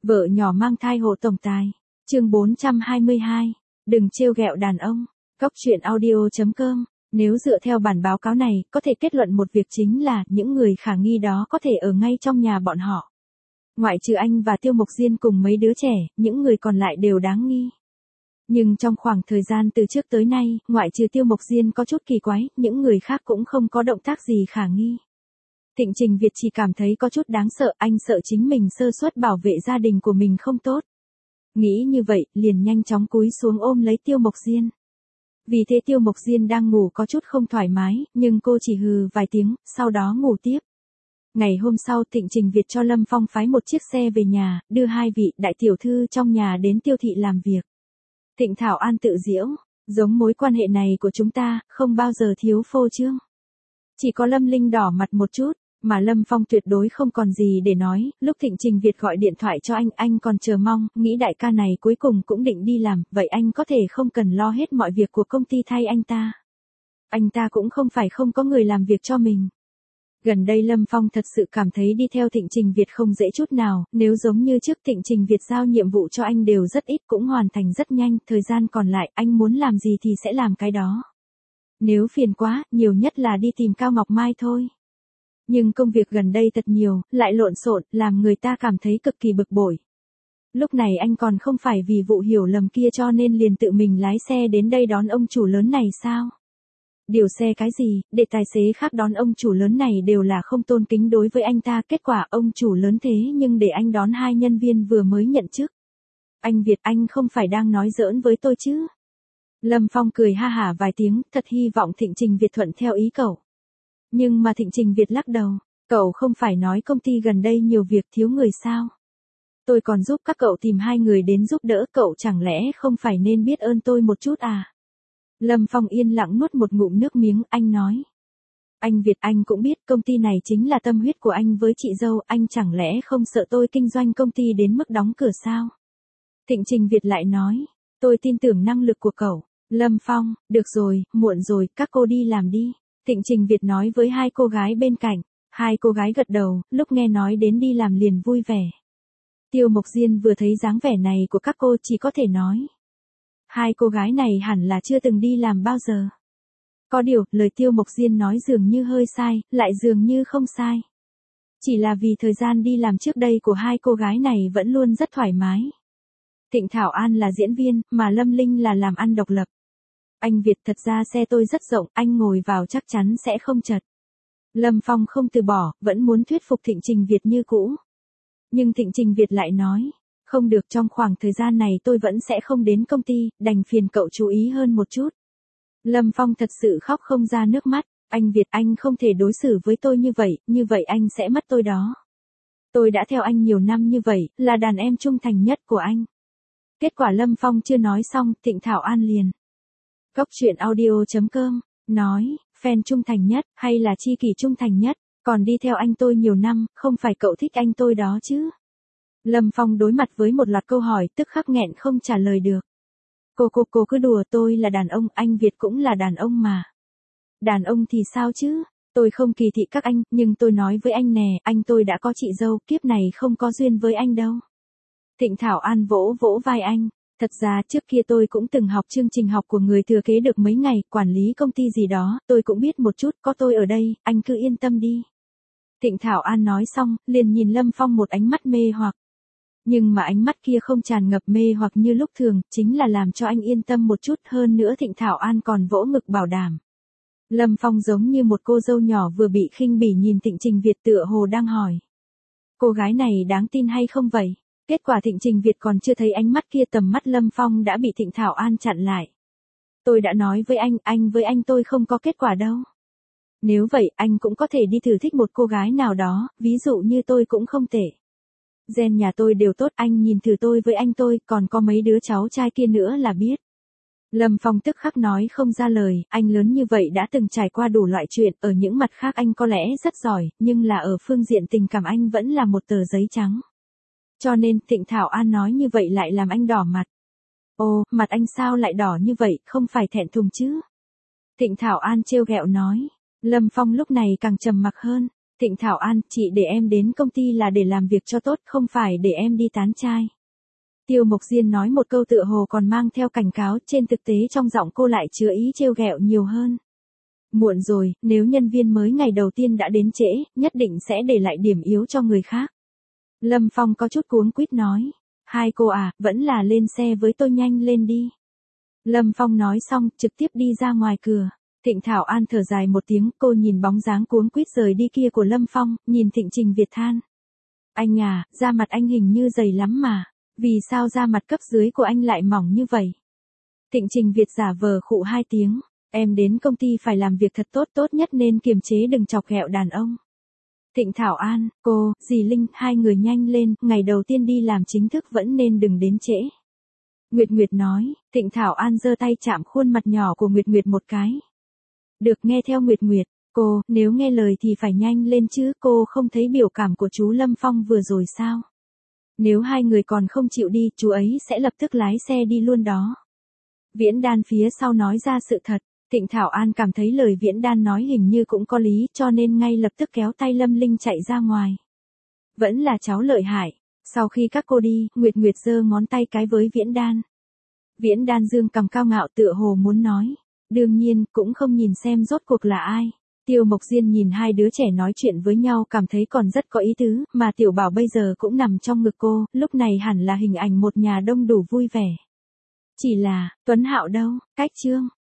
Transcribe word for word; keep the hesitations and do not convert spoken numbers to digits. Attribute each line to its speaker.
Speaker 1: Vợ nhỏ mang thai hộ tổng tài. Chương bốn trăm hai mươi hai. Đừng trêu ghẹo đàn ông. Cóc truyện audio chấm com. Nếu dựa theo bản báo cáo này, có thể kết luận một việc chính là những người khả nghi đó có thể ở ngay trong nhà bọn họ. Ngoại trừ anh và Tiêu Mộc Diên cùng mấy đứa trẻ, những người còn lại đều đáng nghi. Nhưng trong khoảng thời gian từ trước tới nay, ngoại trừ Tiêu Mộc Diên có chút kỳ quái, những người khác cũng không có động tác gì khả nghi. Thịnh Trình Việt chỉ cảm thấy có chút đáng sợ, anh sợ chính mình sơ suất bảo vệ gia đình của mình không tốt. Nghĩ như vậy, liền nhanh chóng cúi xuống ôm lấy Tiêu Mộc Diên. Vì thế Tiêu Mộc Diên đang ngủ có chút không thoải mái, nhưng cô chỉ hừ vài tiếng, sau đó ngủ tiếp. Ngày hôm sau Thịnh Trình Việt cho Lâm Phong phái một chiếc xe về nhà, đưa hai vị đại tiểu thư trong nhà đến Tiêu thị làm việc. Thịnh Thảo An tự giễu, giống mối quan hệ này của chúng ta, không bao giờ thiếu phô trương. Chỉ có Lâm Linh đỏ mặt một chút, mà Lâm Phong tuyệt đối không còn gì để nói, lúc Thịnh Trình Việt gọi điện thoại cho anh, anh còn chờ mong, nghĩ đại ca này cuối cùng cũng định đi làm, vậy anh có thể không cần lo hết mọi việc của công ty thay anh ta. Anh ta cũng không phải không có người làm việc cho mình. Gần đây Lâm Phong thật sự cảm thấy đi theo Thịnh Trình Việt không dễ chút nào, nếu giống như trước Thịnh Trình Việt giao nhiệm vụ cho anh đều rất ít cũng hoàn thành rất nhanh, thời gian còn lại anh muốn làm gì thì sẽ làm cái đó. Nếu phiền quá, nhiều nhất là đi tìm Cao Ngọc Mai thôi. Nhưng công việc gần đây thật nhiều, lại lộn xộn, làm người ta cảm thấy cực kỳ bực bội. Lúc này anh còn không phải vì vụ hiểu lầm kia cho nên liền tự mình lái xe đến đây đón ông chủ lớn này sao? Điều xe cái gì, để tài xế khác đón ông chủ lớn này đều là không tôn kính đối với anh ta, kết quả ông chủ lớn thế nhưng để anh đón hai nhân viên vừa mới nhận chức. Anh Việt, anh không phải đang nói giỡn với tôi chứ? Lâm Phong cười ha hả vài tiếng, thật hy vọng Thịnh Trình Việt thuận theo ý cậu. Nhưng mà Thịnh Trình Việt lắc đầu, cậu không phải nói công ty gần đây nhiều việc thiếu người sao? Tôi còn giúp các cậu tìm hai người đến giúp đỡ, cậu chẳng lẽ không phải nên biết ơn tôi một chút à? Lâm Phong yên lặng nuốt một ngụm nước miếng, anh nói. Anh Việt, anh cũng biết công ty này chính là tâm huyết của anh với chị dâu, anh chẳng lẽ không sợ tôi kinh doanh công ty đến mức đóng cửa sao? Thịnh Trình Việt lại nói, tôi tin tưởng năng lực của cậu. Lâm Phong, được rồi, muộn rồi, các cô đi làm đi. Thịnh Trình Việt nói với hai cô gái bên cạnh, hai cô gái gật đầu, lúc nghe nói đến đi làm liền vui vẻ. Tiêu Mộc Diên vừa thấy dáng vẻ này của các cô chỉ có thể nói. Hai cô gái này hẳn là chưa từng đi làm bao giờ. Có điều, lời Tiêu Mộc Diên nói dường như hơi sai, lại dường như không sai. Chỉ là vì thời gian đi làm trước đây của hai cô gái này vẫn luôn rất thoải mái. Thịnh Thảo An là diễn viên, mà Lâm Linh là làm ăn độc lập. Anh Việt, thật ra xe tôi rất rộng, anh ngồi vào chắc chắn sẽ không chật. Lâm Phong không từ bỏ, vẫn muốn thuyết phục Thịnh Trình Việt như cũ. Nhưng Thịnh Trình Việt lại nói, không được, trong khoảng thời gian này tôi vẫn sẽ không đến công ty, đành phiền cậu chú ý hơn một chút. Lâm Phong thật sự khóc không ra nước mắt, anh Việt, anh không thể đối xử với tôi như vậy, như vậy anh sẽ mất tôi đó. Tôi đã theo anh nhiều năm như vậy, là đàn em trung thành nhất của anh. Kết quả Lâm Phong chưa nói xong, Thịnh Thảo An liền. Cóc truyện audio chấm com, nói, fan trung thành nhất, hay là tri kỷ trung thành nhất, còn đi theo anh tôi nhiều năm, không phải cậu thích anh tôi đó chứ? Lâm Phong đối mặt với một loạt câu hỏi, tức khắc nghẹn không trả lời được. Cô cô cô cứ đùa, tôi là đàn ông, anh Việt cũng là đàn ông mà. Đàn ông thì sao chứ? Tôi không kỳ thị các anh, nhưng tôi nói với anh nè, anh tôi đã có chị dâu, kiếp này không có duyên với anh đâu. Thịnh Thảo An vỗ vỗ vai anh. Thật ra trước kia tôi cũng từng học chương trình học của người thừa kế được mấy ngày, quản lý công ty gì đó, tôi cũng biết một chút, có tôi ở đây, anh cứ yên tâm đi. Thịnh Thảo An nói xong, liền nhìn Lâm Phong một ánh mắt mê hoặc. Nhưng mà ánh mắt kia không tràn ngập mê hoặc như lúc thường, chính là làm cho anh yên tâm một chút, hơn nữa Thịnh Thảo An còn vỗ ngực bảo đảm. Lâm Phong giống như một cô dâu nhỏ vừa bị khinh bỉ nhìn Thịnh Trình Việt tựa hồ đang hỏi. Cô gái này đáng tin hay không vậy? Kết quả Thịnh Trình Việt còn chưa thấy ánh mắt kia, tầm mắt Lâm Phong đã bị Thịnh Thảo An chặn lại. Tôi đã nói với anh, anh với anh tôi không có kết quả đâu. Nếu vậy, anh cũng có thể đi thử thích một cô gái nào đó, ví dụ như tôi cũng không tệ. Gen nhà tôi đều tốt, anh nhìn thử tôi với anh tôi, còn có mấy đứa cháu trai kia nữa là biết. Lâm Phong tức khắc nói không ra lời, anh lớn như vậy đã từng trải qua đủ loại chuyện, ở những mặt khác anh có lẽ rất giỏi, nhưng là ở phương diện tình cảm anh vẫn là một tờ giấy trắng. Cho nên, Thịnh Thảo An nói như vậy lại làm anh đỏ mặt. Ồ, mặt anh sao lại đỏ như vậy, không phải thẹn thùng chứ? Thịnh Thảo An trêu ghẹo nói. Lâm Phong lúc này càng trầm mặc hơn. Thịnh Thảo An, chị để em đến công ty là để làm việc cho tốt, không phải để em đi tán trai. Tiêu Mộc Diên nói một câu tựa hồ còn mang theo cảnh cáo, trên thực tế trong giọng cô lại chứa ý trêu ghẹo nhiều hơn. Muộn rồi, nếu nhân viên mới ngày đầu tiên đã đến trễ, nhất định sẽ để lại điểm yếu cho người khác. Lâm Phong có chút cuống quýt nói. Hai cô à, vẫn là lên xe với tôi, nhanh lên đi. Lâm Phong nói xong, trực tiếp đi ra ngoài cửa. Thịnh Thảo An thở dài một tiếng, cô nhìn bóng dáng cuống quýt rời đi kia của Lâm Phong, nhìn Thịnh Trình Việt than. Anh à, da mặt anh hình như dày lắm mà. Vì sao da mặt cấp dưới của anh lại mỏng như vậy? Thịnh Trình Việt giả vờ khụ hai tiếng. Em đến công ty phải làm việc thật tốt, tốt nhất nên kiềm chế đừng chọc ghẹo đàn ông. Thịnh Thảo An, cô, dì Linh, hai người nhanh lên, ngày đầu tiên đi làm chính thức vẫn nên đừng đến trễ. Nguyệt Nguyệt nói. Thịnh Thảo An giơ tay chạm khuôn mặt nhỏ của Nguyệt Nguyệt một cái. Được, nghe theo Nguyệt Nguyệt. Cô, nếu nghe lời thì phải nhanh lên chứ, cô không thấy biểu cảm của chú Lâm Phong vừa rồi sao? Nếu hai người còn không chịu đi, chú ấy sẽ lập tức lái xe đi luôn đó. Viễn Đan phía sau nói ra sự thật. Thịnh Thảo An cảm thấy lời Viễn Đan nói hình như cũng có lý, cho nên ngay lập tức kéo tay Lâm Linh chạy ra ngoài. Vẫn là cháu lợi hại. Sau khi các cô đi, Nguyệt Nguyệt giơ ngón tay cái với Viễn Đan. Viễn Đan dương cằm cao ngạo tựa hồ muốn nói. Đương nhiên, cũng không nhìn xem rốt cuộc là ai. Tiêu Mộc Diên nhìn hai đứa trẻ nói chuyện với nhau cảm thấy còn rất có ý tứ, mà Tiểu Bảo bây giờ cũng nằm trong ngực cô, lúc này hẳn là hình ảnh một nhà đông đủ vui vẻ. Chỉ là, Tuấn Hạo đâu, cách chương.